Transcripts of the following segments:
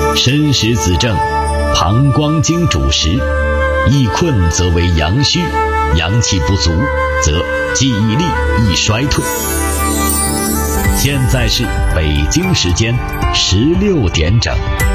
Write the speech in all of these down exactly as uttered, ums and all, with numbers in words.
申时子正，膀胱经主食，易困则为阳虚，阳气不足则记忆力易衰退。现在是北京时间十六点整。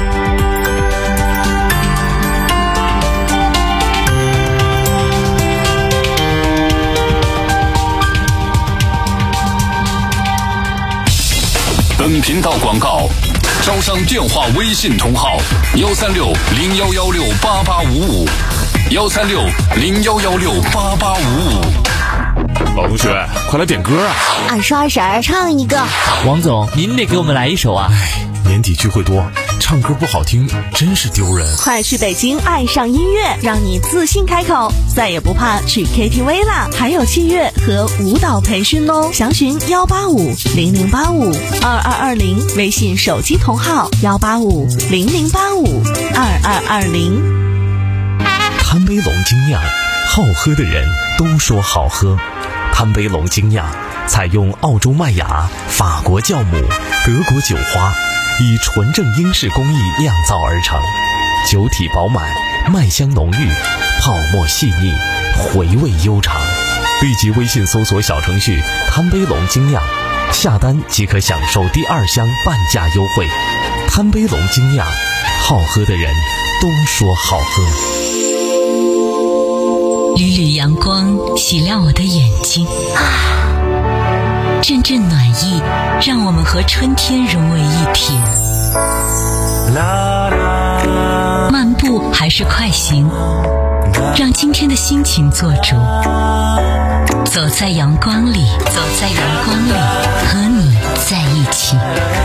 本频道广告：招商电话微信同号：幺三六零幺幺六八八五五，幺三六零幺幺六八八五五。 老同学，快来点歌啊！ 二十二婶儿唱一个。 王总，您得给我们来一首啊！ 哎，年底聚会多，唱歌不好听真是丢人。 快去北京爱上音乐，让你自信开口，再也不怕去 K T V 啦！还有器乐和舞蹈培训哦，详询幺八五零零八五二二二零，微信手机同号幺八五零零八五二二二零。 贪杯龙精酿，好喝的人都说好喝。贪杯龙精酿采用澳洲麦芽、法国酵母、德国酒花，以纯正英式工艺酿造而成，酒体饱满，麦香浓郁，泡沫细腻，回味悠长。立即微信搜索小程序贪杯龙精酿，下单即可享受第二箱半价优惠。贪杯龙精酿，好喝的人都说好喝。 缕缕阳光洗亮我的眼睛，阵阵暖意让我们和春天融为一体。漫步还是快行，让今天的心情做主。走在阳光里，走在阳光里，和你在一起。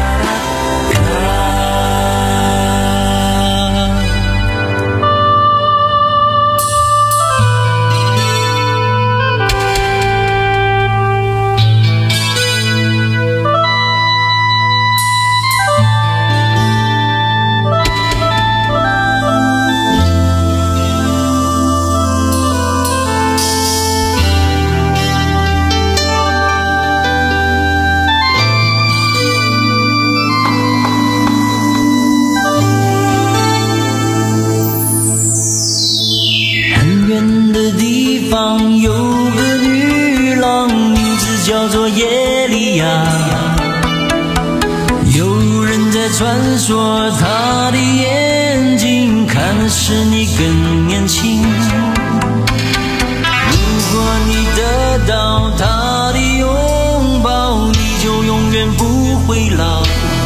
传说他的眼睛看的是你更年轻，如果你得到他的拥抱，你就永远不会老。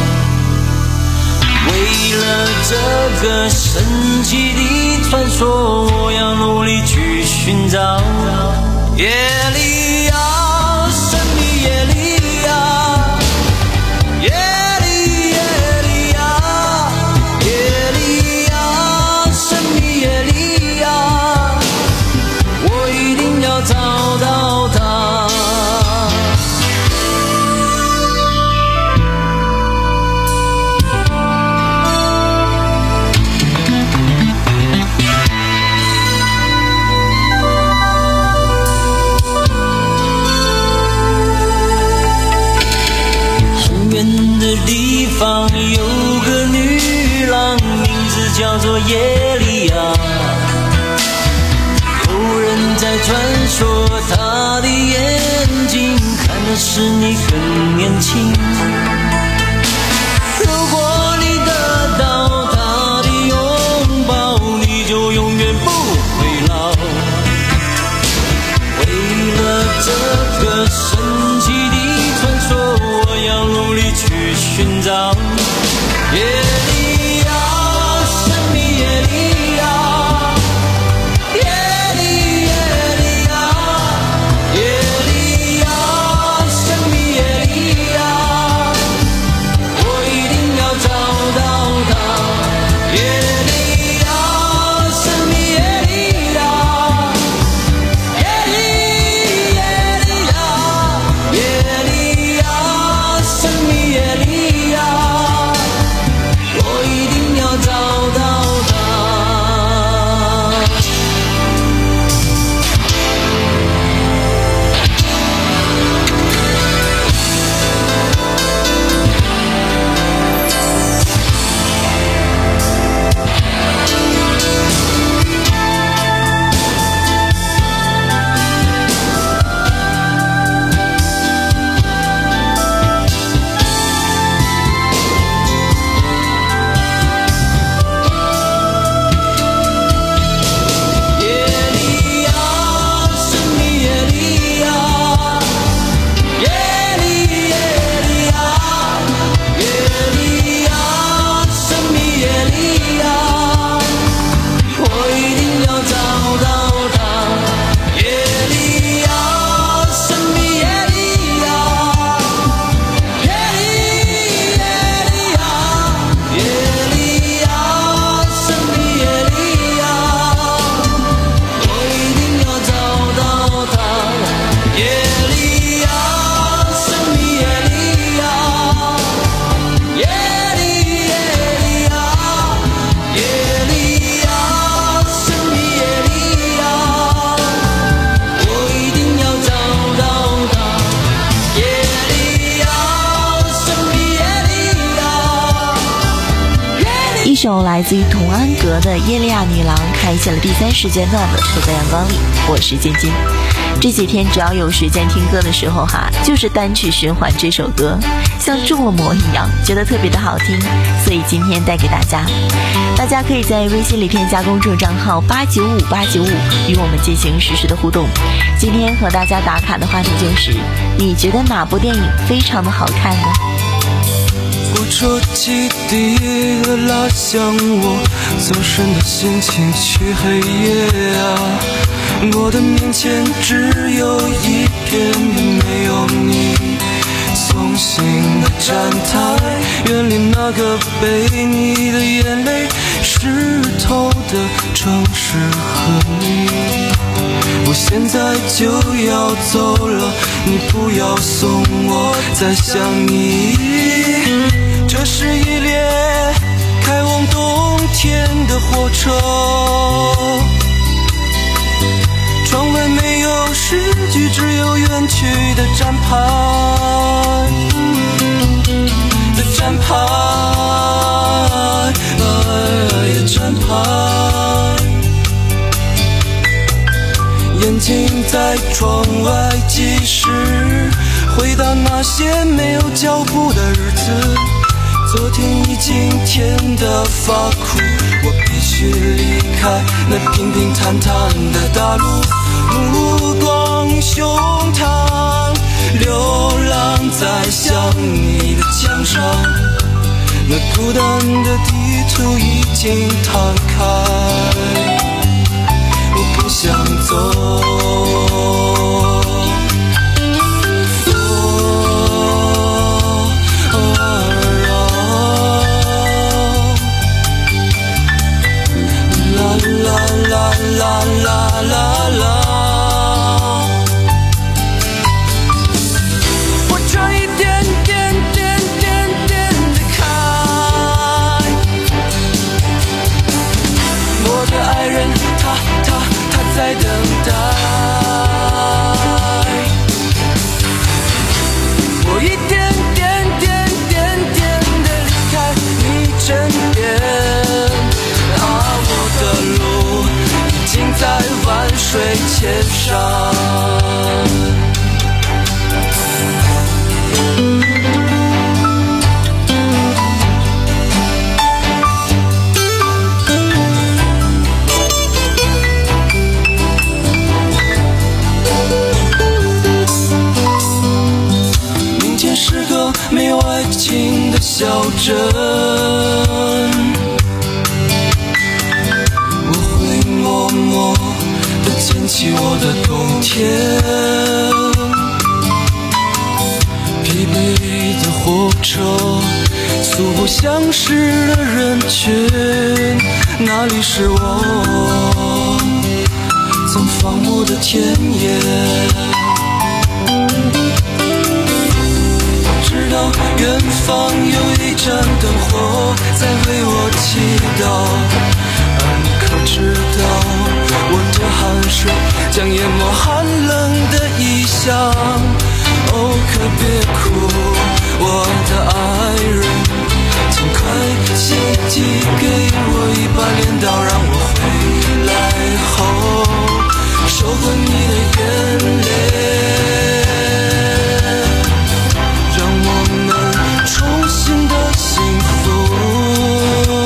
为了这个神奇的传说，我要努力去寻找。夜里啊，神秘夜里啊，夜找到他。很远的地方有个女郎，名字叫做耶利亚。有人在传说他的眼睛看的是你更年轻，如果你得到他的拥抱，你就永远不会老。为了这个神奇的传说，我要努力去寻找。夜里啊，神秘夜里啊， 一首来自于童安格的《耶利亚女郎》开启了第三时间段的走在阳光里，我是尖尖。这几天只要有时间听歌的时候哈，就是单曲循环这首歌，像中了魔一样，觉得特别的好听，所以今天带给大家。大家可以在微信里添加公众账号八九五八九五与我们进行实时的互动。今天和大家打卡的话题就是，你觉得哪部电影非常的好看呢？ 火车汽笛的拉响，我走神的心情去黑夜啊，我的面前只有一片没有你松醒的站台，远离那个被你的眼泪湿透的城市和你。我现在就要走了，你不要送我再想你。这是一列开往冬天的火车，窗外没有诗句，只有远去的站牌的站牌的站牌，眼睛在窗外计时，回到那些没有脚步的日子。昨天已经甜得发苦，我必须离开那平平坦坦的大陆，目光胸膛，流浪在想你的墙上，那孤单的地图已经摊开，我不想走。啦啦啦啦，火车一点点点点点地开，我的爱人他他他在等待，我一点点点点点地离开你身边啊，我的路已经在万水千山。明天是个没有爱情的小镇，默默地捡起我的冬天，疲惫的火车，素不相识的人群，哪里是我曾放牧的田野？知道远方有一盏灯火在为我祈祷，可知道我的汗水将淹没寒冷的异乡，哦，可别哭，我的爱人，尽快写寄给我一把镰刀，让我回来后收获你的眼泪，让我们重新的幸福。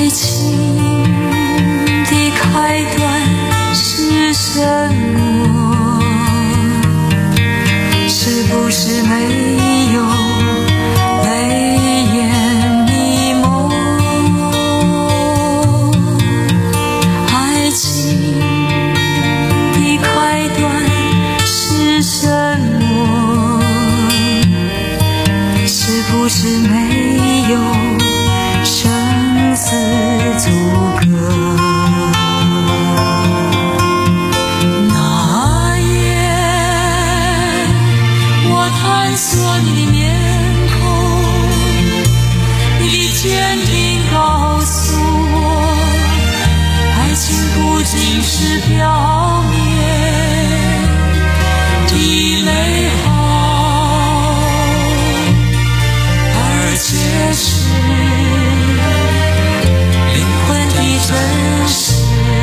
爱情的开端是什么？是不是没有泪眼迷蒙？爱情的开端是什么？是不是没有生死阻隔？那夜我探索你的面孔，你的坚定告诉我，爱情不仅是表面的美好，而且是灵魂的真实。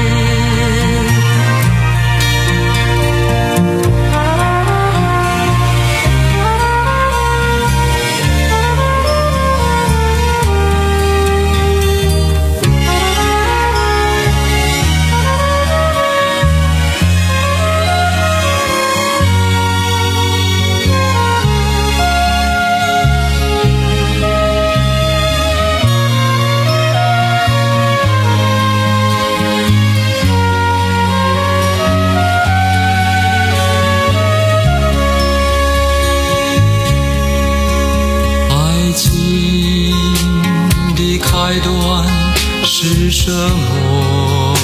开端是什么？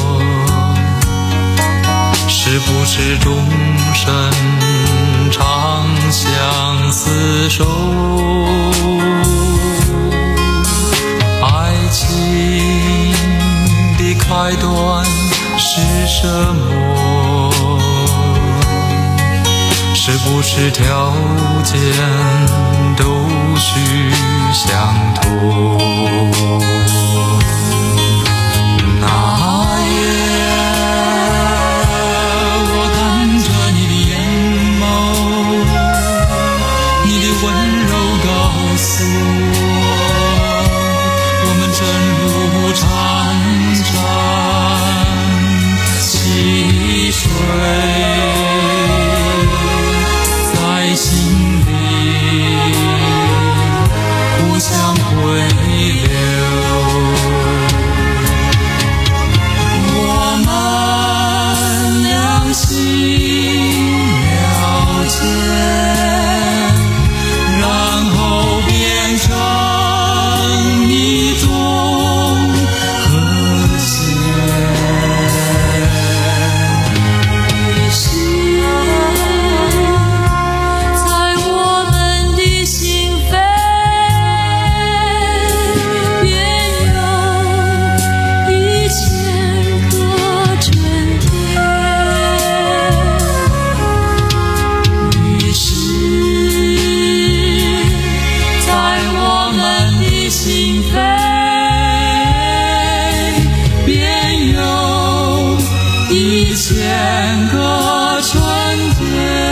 是不是终身长相厮守？爱情的开端是什么？是不是条件都需相同？那夜我看着你的眼眸，你的温柔告诉我，我们正如潺潺溪水在心里互相回流。我们两心了解，然后变成一种和谐。于是在我们的心扉便有一千个春天。于是在我们的心扉便有一千个春天。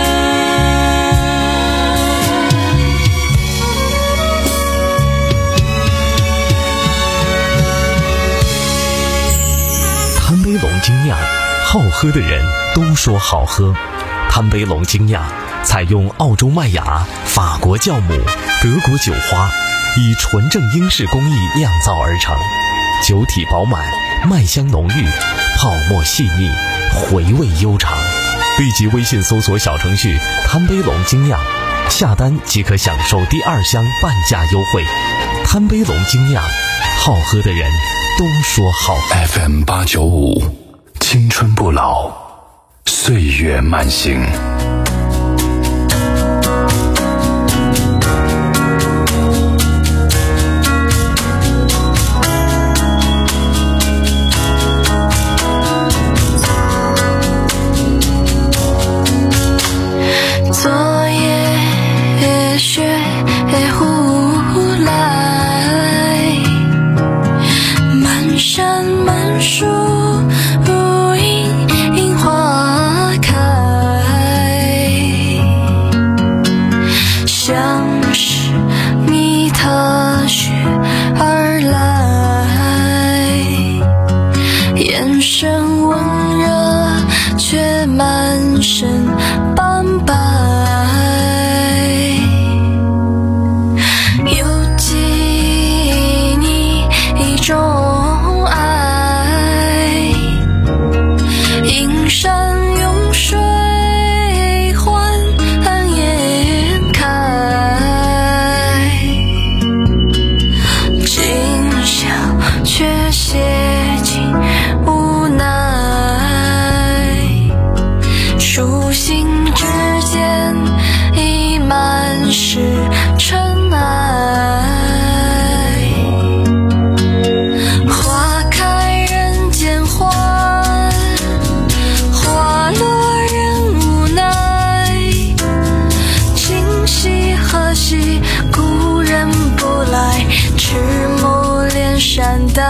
贪杯龙精酿，好喝的人都说好喝。贪杯龙精酿采用澳洲麦芽、法国酵母、德国酒花，以纯正英式工艺酿造而成，酒体饱满，麦香浓郁，泡沫细腻，回味悠长。立即微信搜索小程序贪杯龙精酿，下单即可享受第二箱半价优惠。贪杯龙精酿，好喝的人都说好喝。 F M 八九五，青春不老，岁月慢行。 昨夜雪忽来，满山满树如映映花开，像是你踏雪而来。 身温热，却满身斑白。有记你一种爱，阴山涌水缓颜开，今宵却写尽无奈，书信之间已满是尘埃。花开人间欢，花落人无奈，今夕何夕故人不来，迟暮连山带，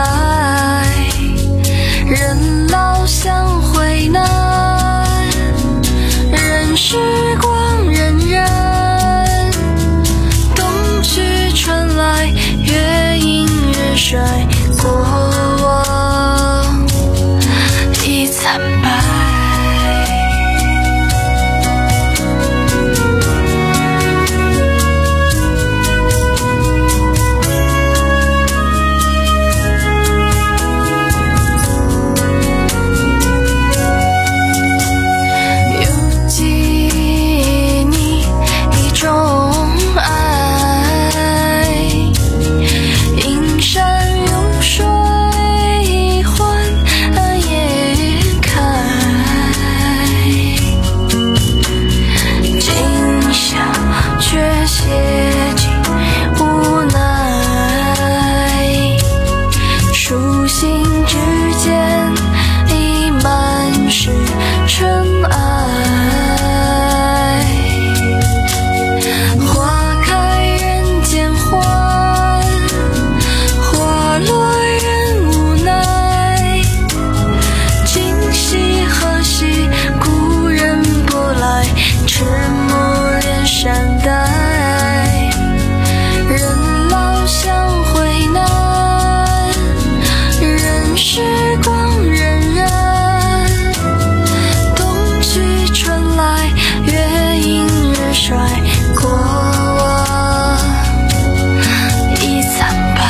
人老相会难，任时光荏苒，冬去春来，月阴月衰，过往已惨白。有记你一种爱，阴山涌水缓颜开，今宵却写尽无奈，书信之间已满是尘埃。花开人间欢，花落人无奈，今夕何夕故人不来，迟暮连山带，人老相会难，任时光荏苒，冬去春来，月阴月衰，过往已惨白。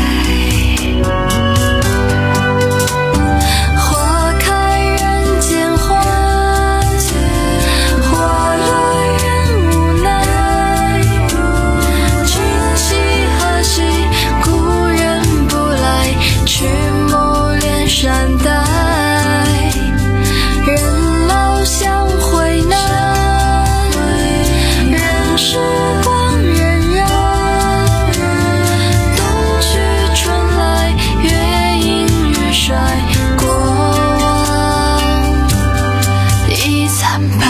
花开人间欢，花落人无奈，今夕何夕故人不来，迟暮连山带，人老相会难，任时光荏苒，冬去春来，月阴月衰，过往已惨白。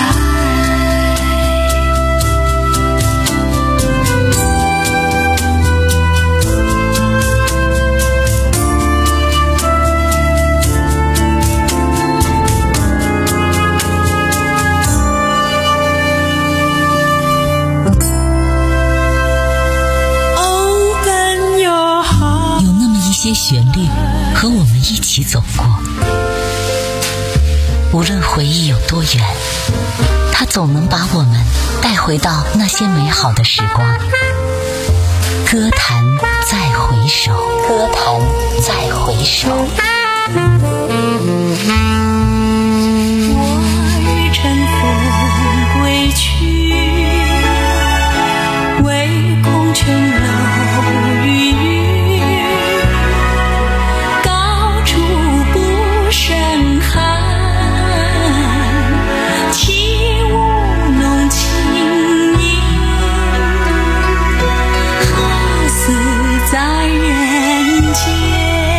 有那么一些旋律和我们一起走过，无论回忆有多远，它总能把我们带回到那些美好的时光。歌坛再回首，歌坛再回首。 我乘风归去，唯恐琼楼玉宇，高处不胜寒，起舞弄清影，好似在人间。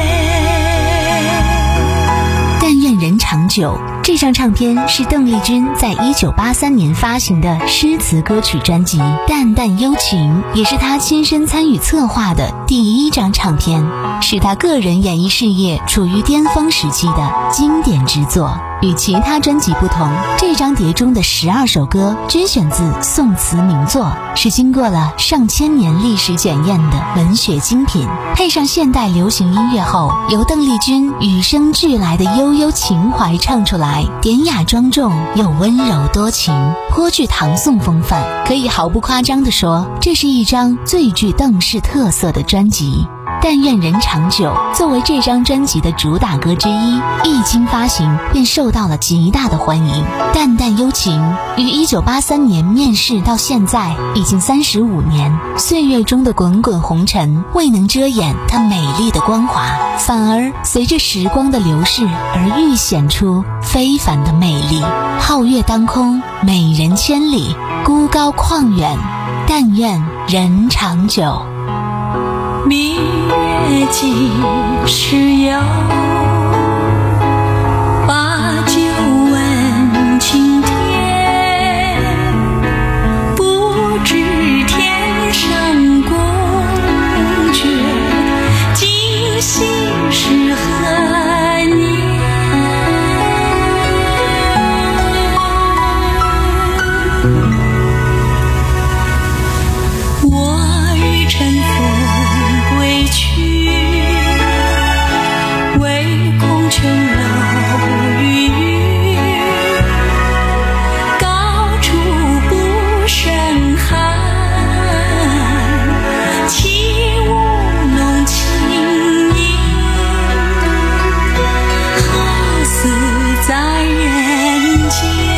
但愿人长久，这张唱片是邓丽君在一九八三年发行的诗词歌曲专辑《淡淡幽情》，也是她亲身参与策划的第一张唱片，是她个人演艺事业处于巅峰时期的经典之作。 与其他专辑不同，这张碟中的十二首歌均选自宋词名作，是经过了上千年历史检验的文学精品。配上现代流行音乐后，由邓丽君与生俱来的悠悠情怀唱出来，典雅庄重又温柔多情，颇具唐宋风范。可以毫不夸张地说，这是一张最具邓氏特色的专辑。但愿人长久作为这张专辑的主打歌之一，一经发行便受到了极大的欢迎。淡淡幽情于一九八三年面世到现在已经三十五年，岁月中的滚滚红尘未能遮掩它美丽的光华，反而随着时光的流逝而愈显出非凡的魅力。皓月当空，美人千里，孤高旷远，但愿人长久。 明月几时有？把酒问青天。不知天上宫阙，今夕是何年？我欲乘风归去，唯恐琼楼玉宇，高处不胜寒。起舞弄清影，好似在人间。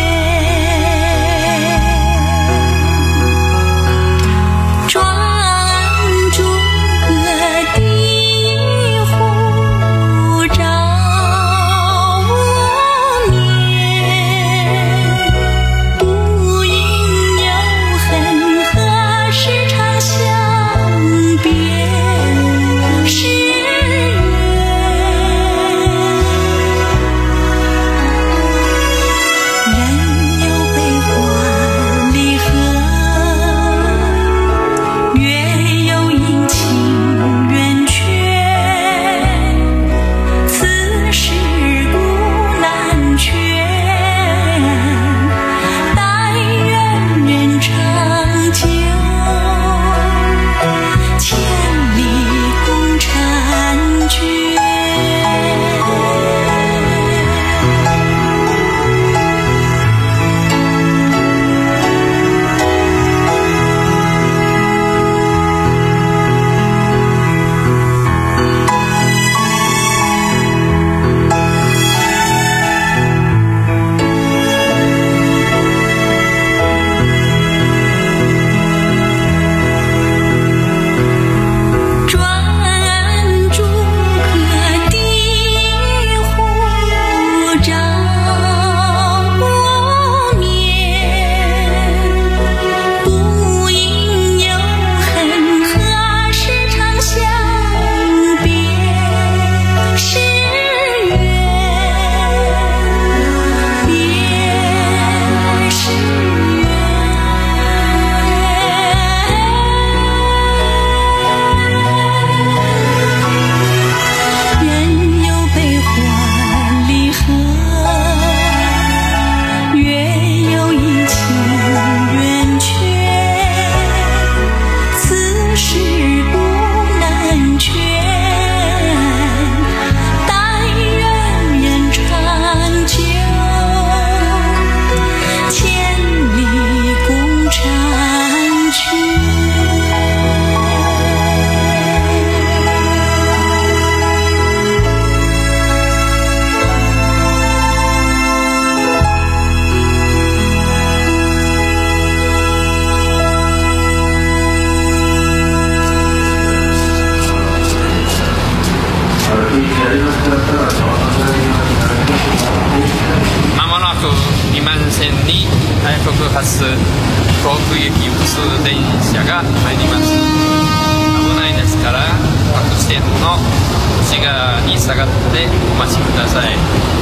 まもなくにまん線に特発航空行き普通電車が入ります。危ないですから各線の内側に下がってお待ちください。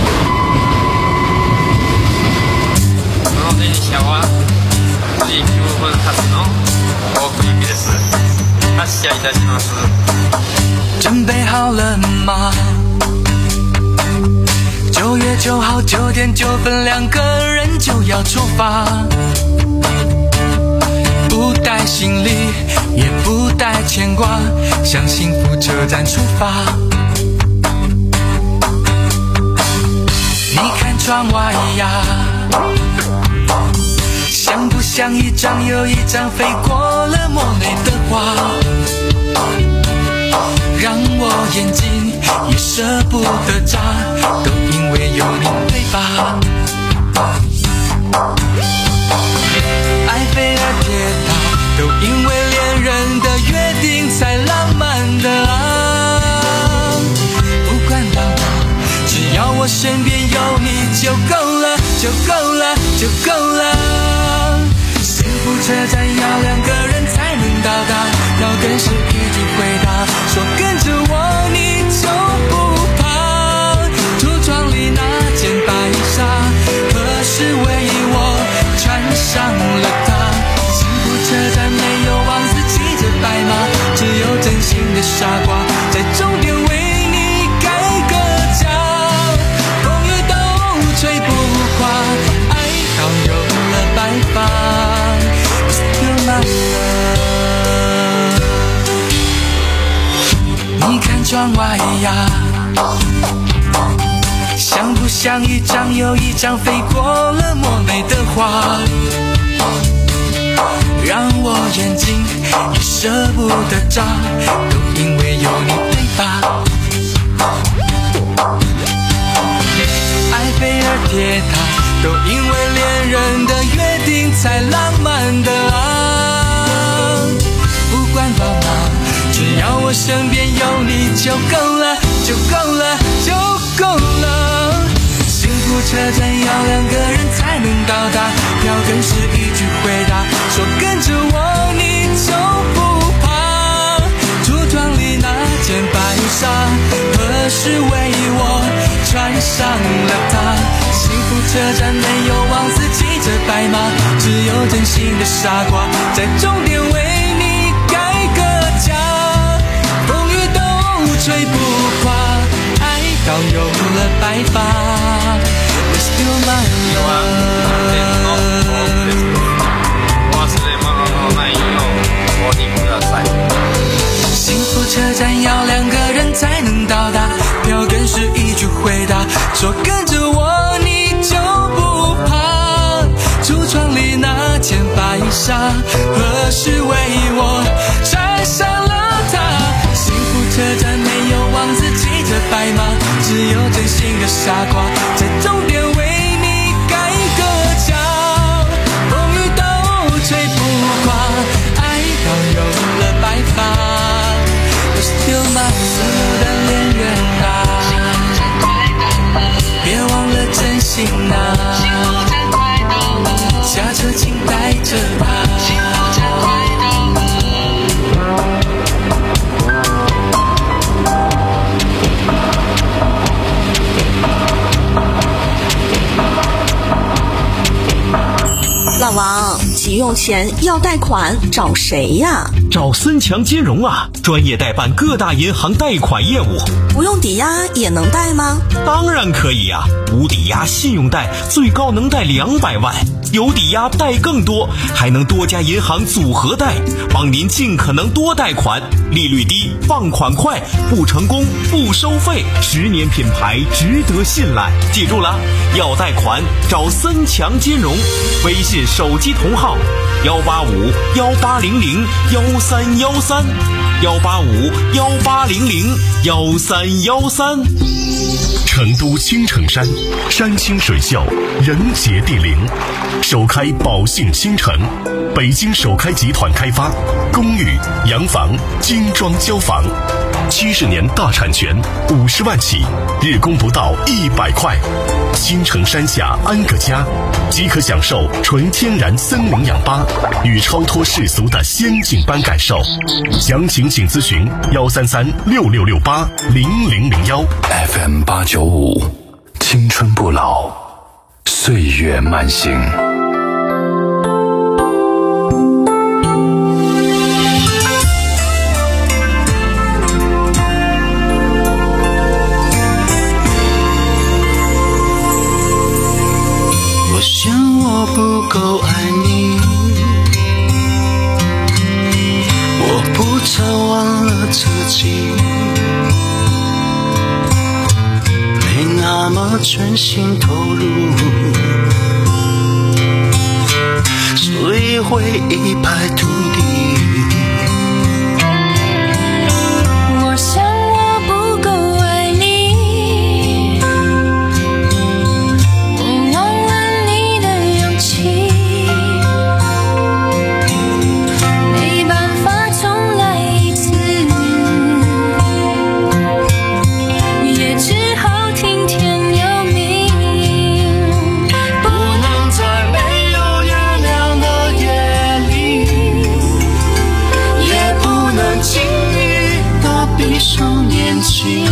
この電車ははちじきゅうふん発の航空行きです。発車いたします。 准备好了吗？就九月九号九点九分，两个人就要出发，不带行李也不带牵挂，向幸福车站出发。你看窗外呀，像不像一张又一张飞过了莫内的画，让我眼睛也舍不得眨，都因为有你，对吧？埃菲尔铁塔都因为恋人的约定才浪漫的啊！不管到哪，只要我身边有你就够了，就够了，就够了。幸福车站要两个人才能到达，要更是一句回答，说跟着我你就不怕。橱窗里那件白纱，何时为我穿上了它？幸福车站没有王子骑着白马，只有真心的傻瓜在终点为你改个家。风雨都吹不垮，爱到有了白发。你看窗外呀，像不像一张又一张飞过了莫内的画，让我眼睛也舍不得眨，都因为有你，对吧？埃菲尔铁塔都因为恋人的约定才浪漫的啊！不管到哪，只要我身边有你就够了，就够了，就够了。幸福车站要两个人才能到达，票根是一句回答，说跟着我你就不怕。橱窗里那件白纱，何时为我穿上了它？幸福车站没有王子骑着白马，只有真心的傻瓜在终点为你改个家。风雨都吹不垮，爱到有了白发。Still my love。幸福车站要两个人才能到达，票根是一句回答，说跟着我你就不怕。橱窗里那件白纱，何时为我穿上了它？幸福车站没有王子骑着白马，只有真心的傻瓜在终点为你改个家。风雨都吹不垮，爱到有了白发。Still my love 的恋人啊，别忘了真心啊，下车请带着它。 老王，急用钱要贷款找谁呀？ 找森强金融啊，专业代办各大银行贷款业务。 不用抵押也能贷吗？ 当然可以啊，无抵押信用贷最高能贷两百万，有抵押贷更多，还能多家银行组合贷，帮您尽可能多贷款，利率低，放款快，不成功不收费，十年品牌值得信赖。记住了，要贷款找森强金融，微信手机同号幺八五幺八零零幺三幺三幺八五幺八零零幺三幺三。 成都青城山，山清水秀，人杰地灵，首开宝信新城，北京首开集团开发，公寓、洋房、精装交房，七十年大产权，五十万起，日供不到一百块。青城山下安个家，即可享受纯天然森林氧吧与超脱世俗的仙境般感受。详情请咨询幺三三六六六八零零零幺。 F M 八九五，青春不老，岁月慢行。 够爱你，我不曾忘了自己，没那么全心投入，所以会一败涂地。 我想我不够爱你，我忘了你的勇气，没办法重来一次，也只好听天由命，不能在没有月亮的夜里，也不能轻易的闭上眼睛，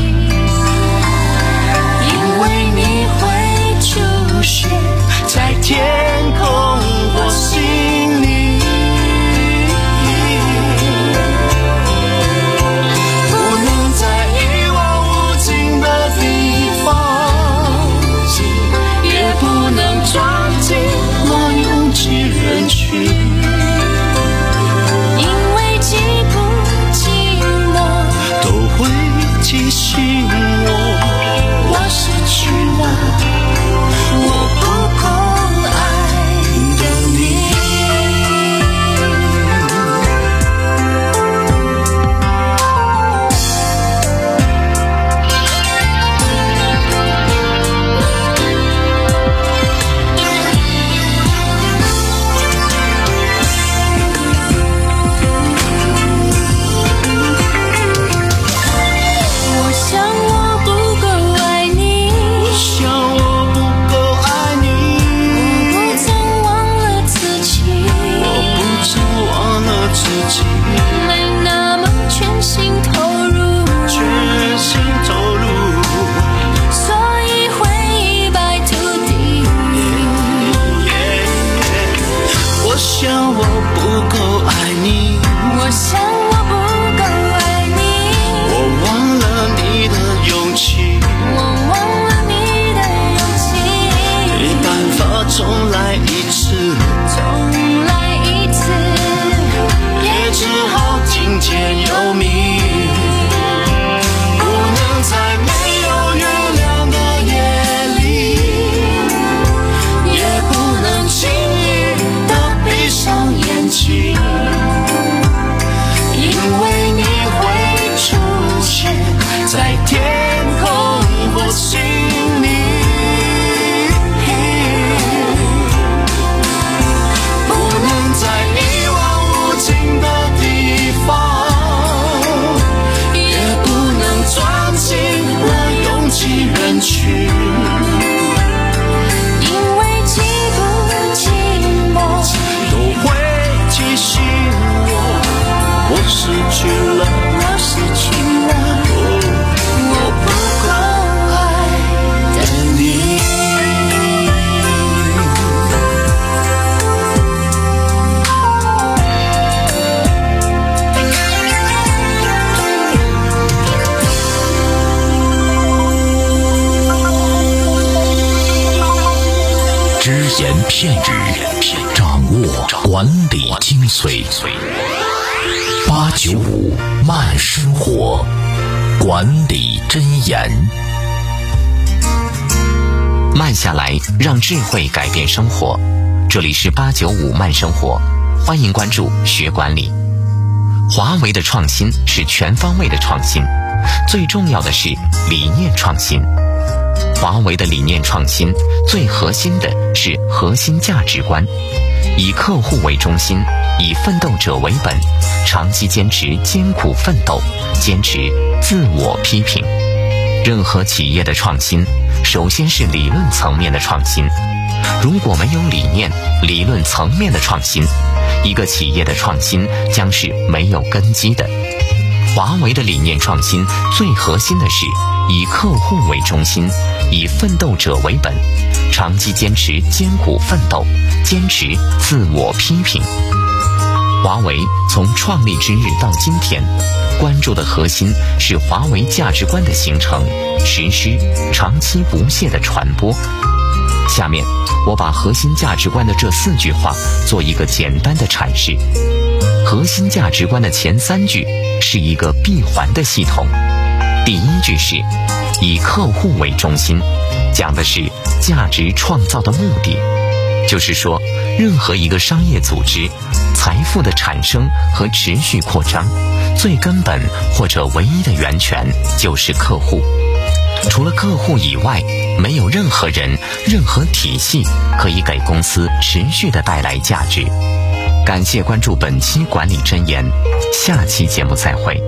因为你会出现在天空或心里，不能在一望无尽的地方，也不能装进那拥挤人群，因为寂不寂寞都会提醒我， 我失去了我不够爱的你。我想我不够爱你， 我想我不够爱你， 我不曾忘了自己， 我不曾忘了自己， 没那么全心投入， 全心投入， 所以会一败涂地。 我想我不够爱你， 我想我不够爱你， 我忘了你的勇气， 我忘了你的勇气， 没办法重来一次， 重来一次， 也只好听天由命，不能在没有月亮的夜里，也不能轻易的闭上眼睛，因为你会出现在天空或心里，不能在一望无尽的地方，也不能钻进那拥挤人群， 因为寂不寂寞都会提醒我，我失去了， 我失去了我不够爱的你。 只言片语，掌握管理精髓。八九五慢生活，管理箴言。 慢下来，让智慧改变生活。这里是八九五慢生活，欢迎关注学管理。华为的创新是全方位的创新，最重要的是理念创新。华为的理念创新最核心的是核心价值观，以客户为中心，以奋斗者为本，长期坚持艰苦奋斗，坚持自我批评。任何企业的创新首先是理论层面的创新，如果没有理念、理论层面的创新，一个企业的创新将是没有根基的。华为的理念创新最核心的是以客户为中心，以奋斗者为本，长期坚持艰苦奋斗，坚持自我批评。华为从创立之日到今天，关注的核心是华为价值观的形成、实施、长期不懈的传播。 下面我把核心价值观的这四句话做一个简单的阐释。核心价值观的前三句是一个闭环的系统。第一句是以客户为中心，讲的是价值创造的目的，就是说任何一个商业组织财富的产生和持续扩张，最根本或者唯一的源泉就是客户。除了客户以外，没有任何人、任何体系可以给公司持续地带来价值。感谢关注本期管理箴言，下期节目再会。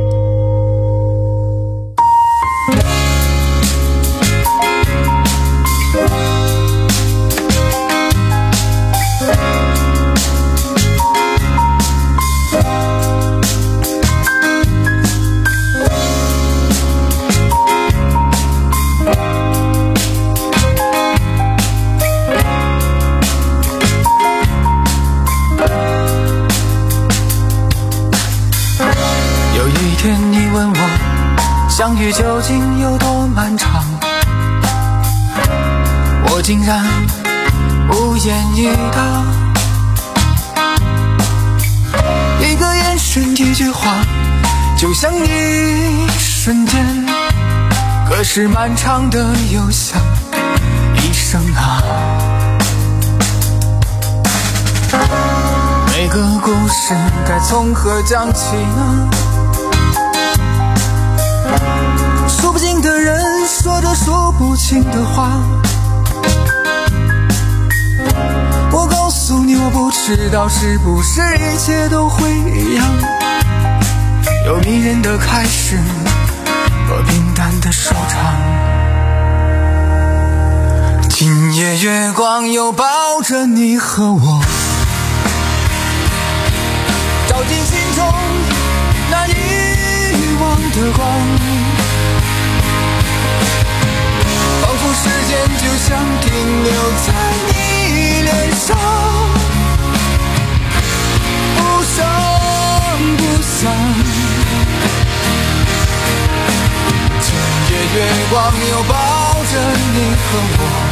相遇究竟有多漫长，我竟然无言以答。一个眼神，一句话，就像一瞬间，可是漫长的又像一生啊。每个故事该从何讲起呢？数不尽的人说着数不清的话，我告诉你，我不知道是不是一切都会一样，有迷人的开始和平淡的收场。今夜月光又抱着你和我，照进心中那遗忘的光，仿佛时间就像停留在你脸上，不声不响。今夜月光又抱着你和我，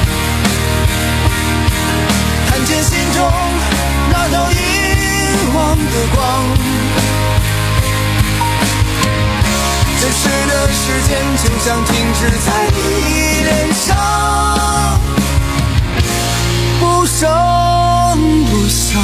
看见心中那道遗忘的光。真实的时间就像停止在你脸上，不声不响。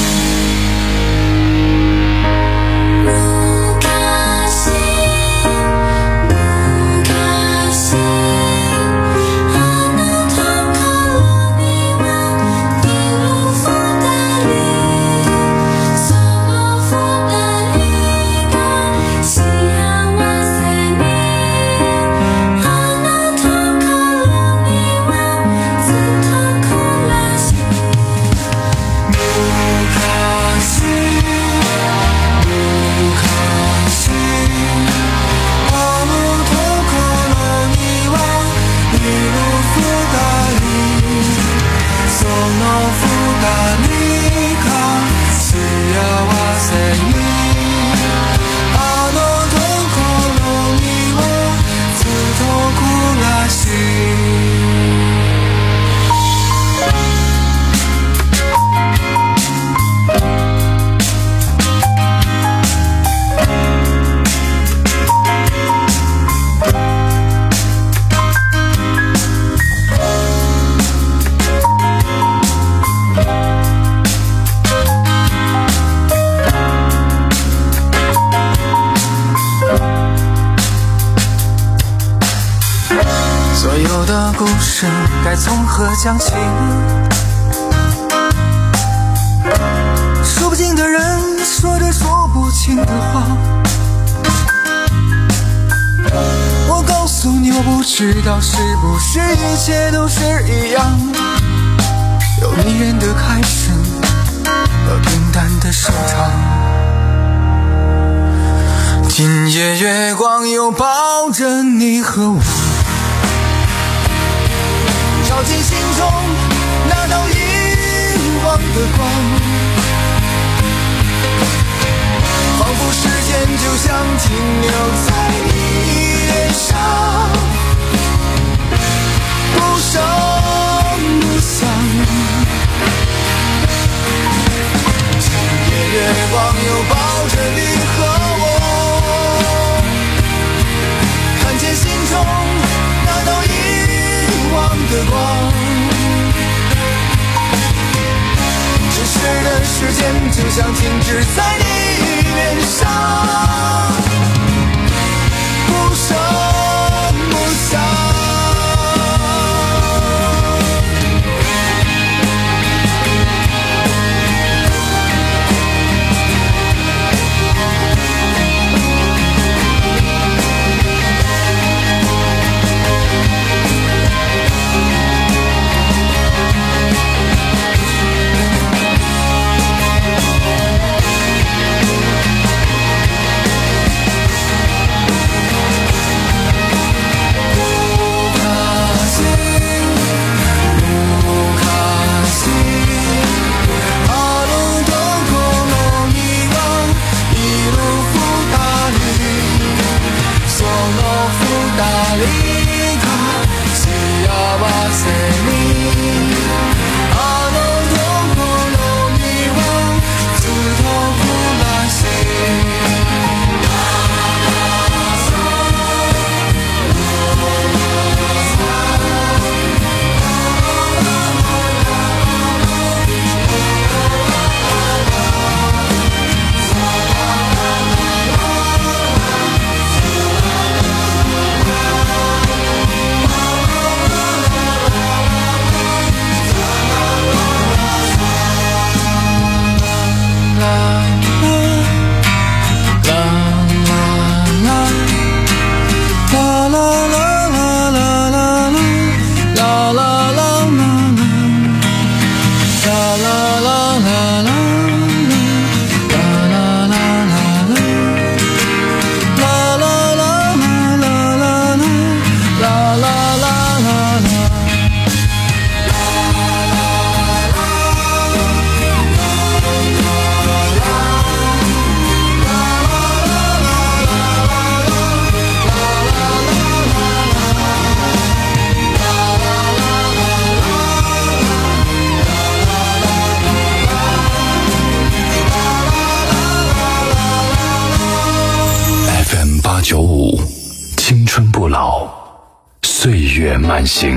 该从何讲起？数不尽的人说着说不清的话，我告诉你，我不知道是不是一切都是一样，有迷人的开始和平淡的收场。今夜月光又抱着你和我，照进心中那道遗忘的光，仿佛时间就像停留在你脸上，不声的光。只是的时间就像停止在你脸上，不声不响。 九五，青春不老，岁月慢行。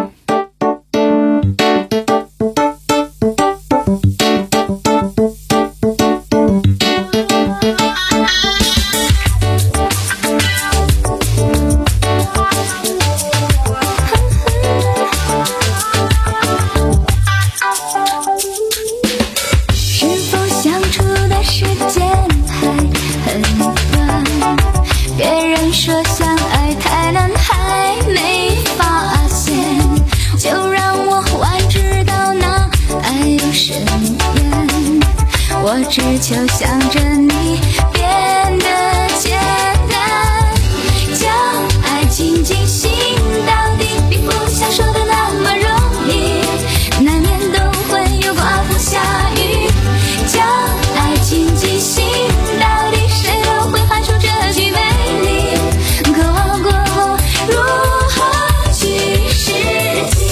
只求想着你变得简单，将爱紧紧心到底，并不像说的那么容易，难免都会有刮风下雨。将爱紧紧心到底，谁都会喊出这句美丽，渴望过后如何去实际。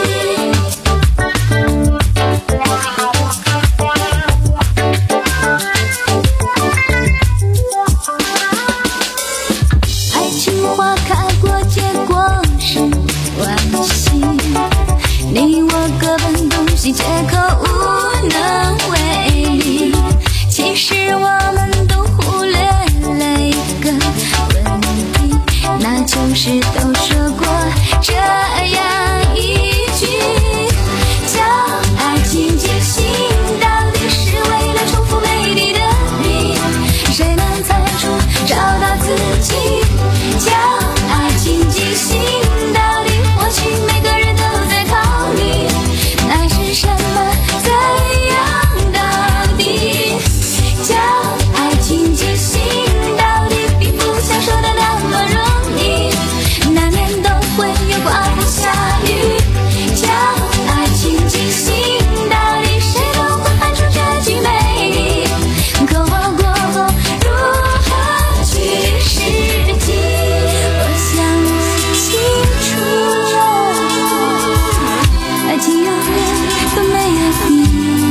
借口无能为力，其实我们都忽略了一个问题，那就是都说过这样一句，将爱紧紧心到底，是为了重复美丽的你，谁能猜出找到自己，将爱紧紧心到底，或许每个人都在逃离，那是什么怎样到底，将爱紧紧心到底，并不像说的那么容易，难免都会有刮风下雨，将爱紧紧心到底，谁都会喊出这句美丽，渴望过后如何去实际，我想我清楚，爱情永远都没有底，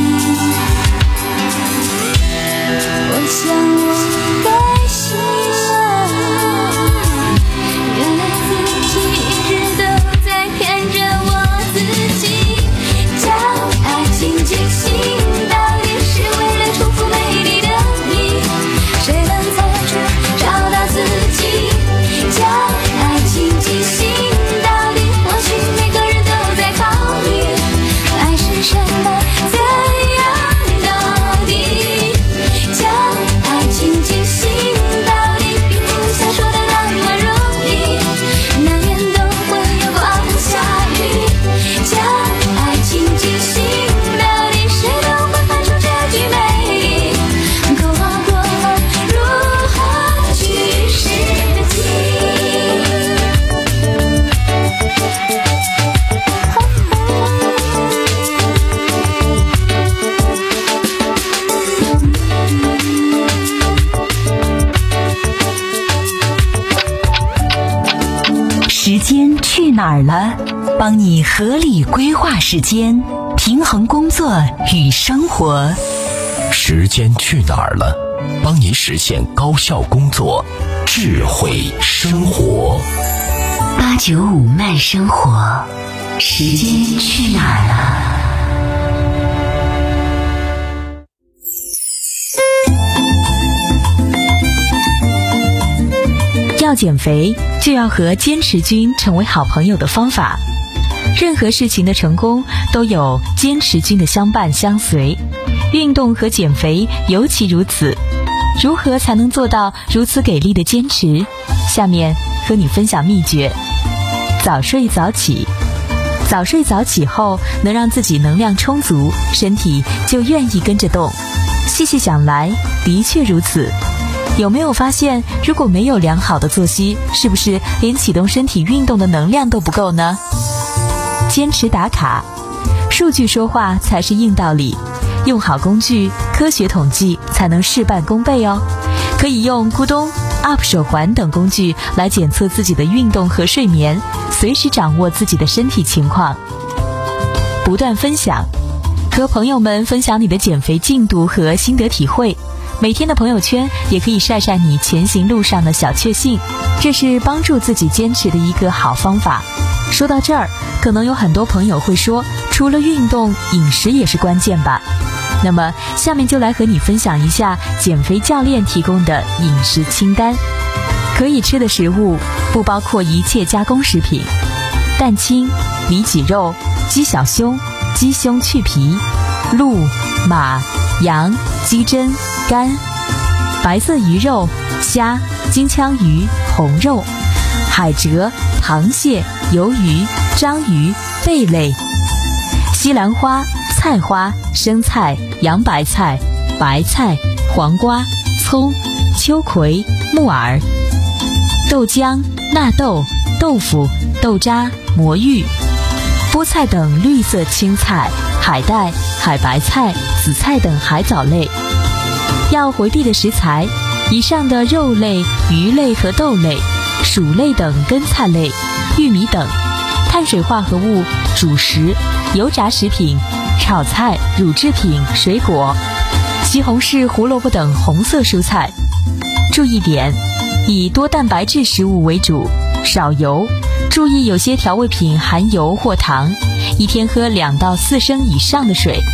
我想我该醒了，原来自己一直都在骗哪儿了？帮你合理规划时间，平衡工作与生活。 时间去哪儿了？帮你实现高效工作，智慧生活。 八九五慢生活，时间去哪儿了？ 要减肥，就要和坚持君成为好朋友的方法。任何事情的成功都有坚持君的相伴相随，运动和减肥尤其如此。如何才能做到如此给力的坚持？下面和你分享秘诀。早睡早起，早睡早起后能让自己能量充足，身体就愿意跟着动。细细想来，的确如此。有没有发现，如果没有良好的作息，是不是连启动身体运动的能量都不够呢？坚持打卡，数据说话才是硬道理。用好工具，科学统计才能事半功倍哦。可以用咕咚、U P 手环等工具来检测自己的运动和睡眠，随时掌握自己的身体情况。不断分享，和朋友们分享你的减肥进度和心得体会。每天的朋友圈也可以晒晒你前行路上的小确幸，这是帮助自己坚持的一个好方法。说到这儿，可能有很多朋友会说，除了运动，饮食也是关键吧？那么下面就来和你分享一下减肥教练提供的饮食清单。可以吃的食物不包括一切加工食品，蛋清、里脊肉、鸡小胸、鸡胸去皮、鹿、马、羊、鸡胗、肝、白色鱼肉、虾、金枪鱼、红肉、海蜇、螃蟹、鱿鱼、章鱼、贝类、西兰花、菜花、生菜、洋白菜、白菜、黄瓜、葱、秋葵、木耳、豆浆、纳豆、豆腐、豆渣、魔芋、菠菜等绿色青菜、海带、海白菜、紫菜等海藻类。要回避的食材，以上的肉类、鱼类和豆类、薯类等根菜类、玉米等；碳水化合物、主食、油炸食品、炒菜、乳制品、水果、西红柿、胡萝卜等红色蔬菜。注意点，以多蛋白质食物为主，少油。注意有些调味品含油或糖，一天喝两到四升以上的水。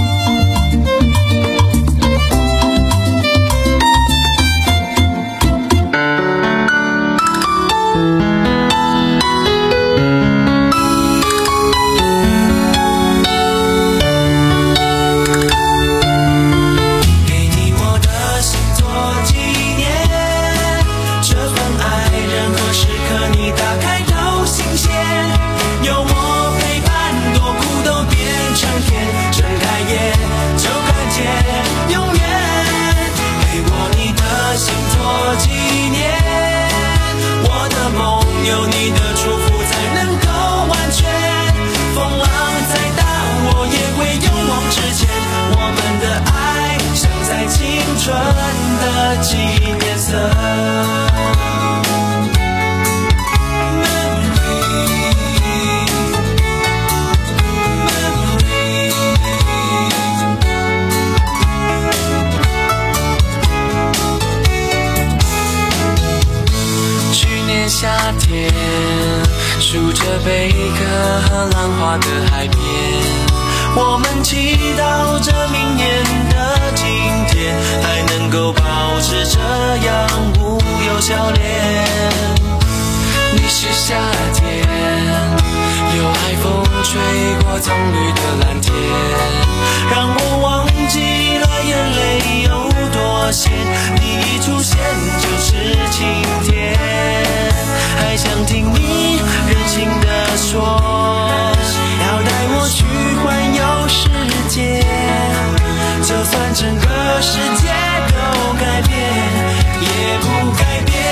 夏天，数着贝壳和浪花的海边，我们祈祷着明年的今天还能够保持这样无忧笑脸。你是夏天，有海风吹过葱绿的蓝天，让我忘记了眼泪有多咸，你一出现就是晴天，还想听你任性地说，要带我去环游世界，就算整个世界都改变也不改变，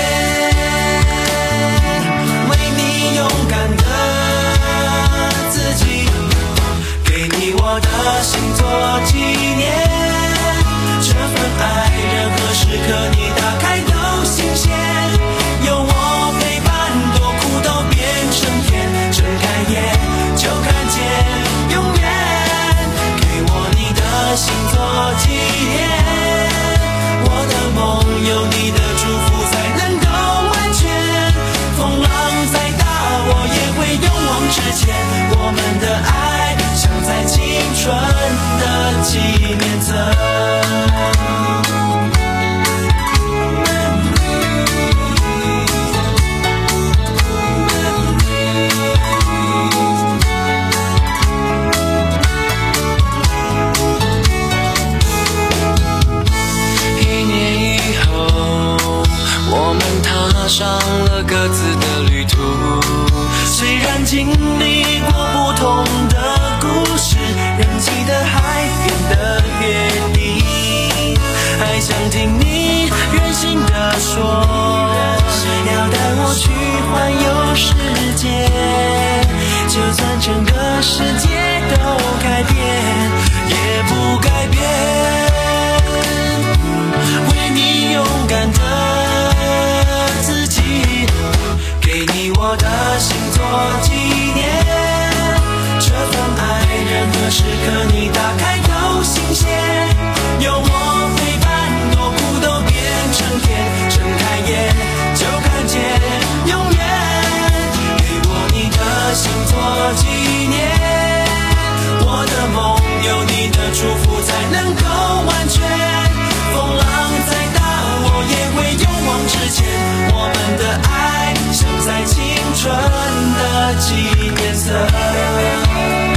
为你勇敢的自己，给你我的心做纪念，这份爱任何时刻你打开都新鲜，有我陪伴多苦都变成甜， 经历过不同的故事，人记得海边的约定，还想听你任性的说，要带我去环游世界，就算整个世界都改变，也不改变，为你勇敢的自己，给你我的心做纪念，这份爱任何时刻你打开都新鲜，有我陪伴，多苦都变成甜，睁开眼就看见永远，给我你的心做纪念，我的梦有你的祝福才能够完全，风浪再大我也会勇往直前，我们的爱像在青春的纪念册。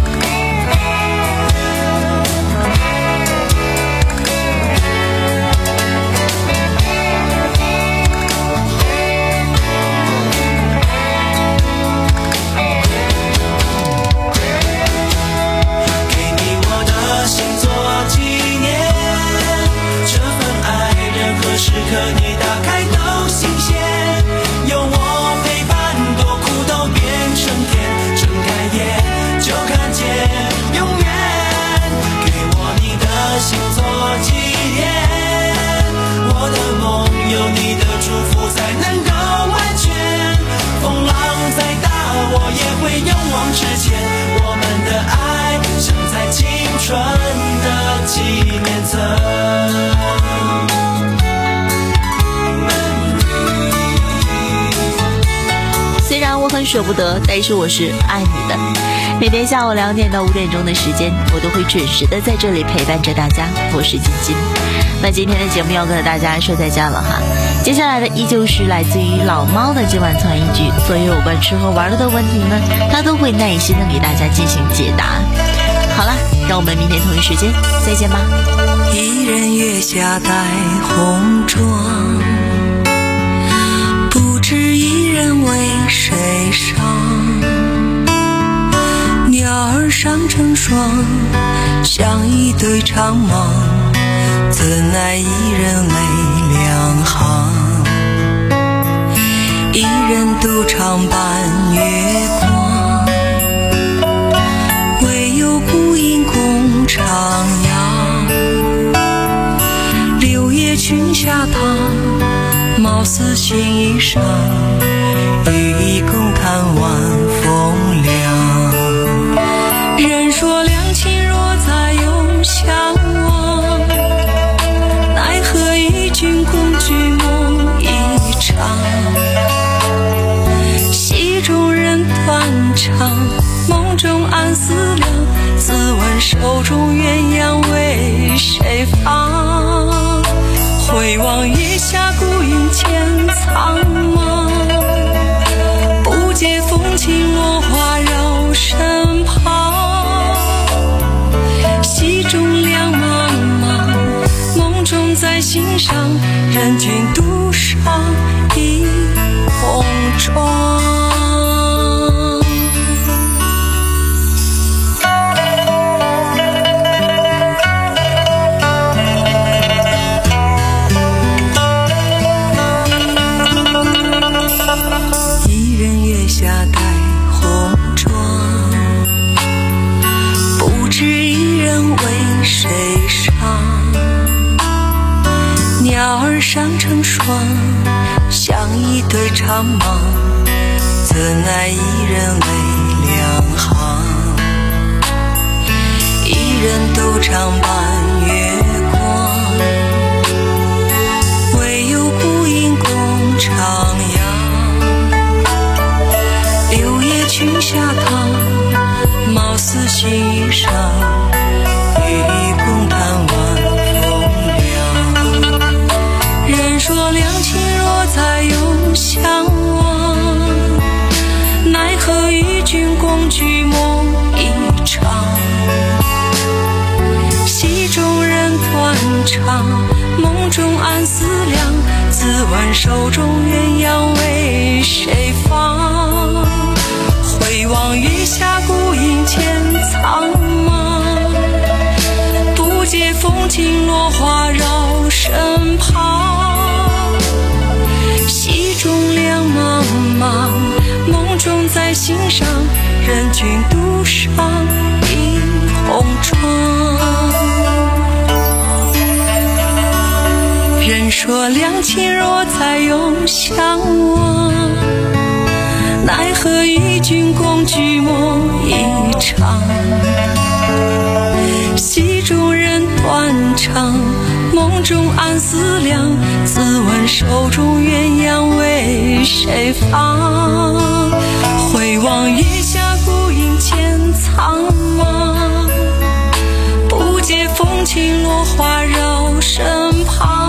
时刻你打开都新鲜，有我陪伴，多苦都变成甜，睁开眼就看见永远，给我你的心做纪念，我的梦有你的祝福才能够完全，风浪再大我也会勇往直前，我们的爱像在青春的纪念册。 虽然我很舍不得，但是我是爱你的。每天下午两点到五点钟的时间，我都会准时的在这里陪伴着大家。我是晶晶。那今天的节目要跟大家说再见了哈。接下来的依旧是来自于老猫的今晚传一句，所有有关吃喝玩乐的问题呢，他都会耐心的给大家进行解答。好了，让我们明天同一时间再见吧。 一人月下戴红妆，不知一人为谁伤，鸟儿上成双，像一对长蟒，怎奈一人泪两行，一人独唱半月光，唯有孤影共徜徉，柳叶裙下躺，貌似心衣裳，与一共叹晚风凉。人说两情若在永相忘，奈何与君共聚梦一场。戏中人断肠，梦中暗思量，自问手中鸳鸯为谁放？回望月下孤云间苍茫，不解风轻落花绕身旁。戏中两茫茫，梦中在心上，任君独上一红妆。谁伤？鸟儿上成双，像一对长蟒，怎奈一人泪两行，一人独唱半月光，唯有孤影共徜徉，柳叶裙下躺，貌似心衣裳，与一共叹晚风凉。人说两情若在永相忘，奈何与君共聚梦一场。戏中人断肠，梦中暗思量，自问手中鸳鸯为谁放？回望茫，梦中在心上，人群独上一红妆。人说两情若再永相望，奈何与君共举梦一场。戏中人断肠，梦中暗思量，自问手中鸳鸯为谁放？回望月下孤影千苍茫，不解风轻落花绕身旁。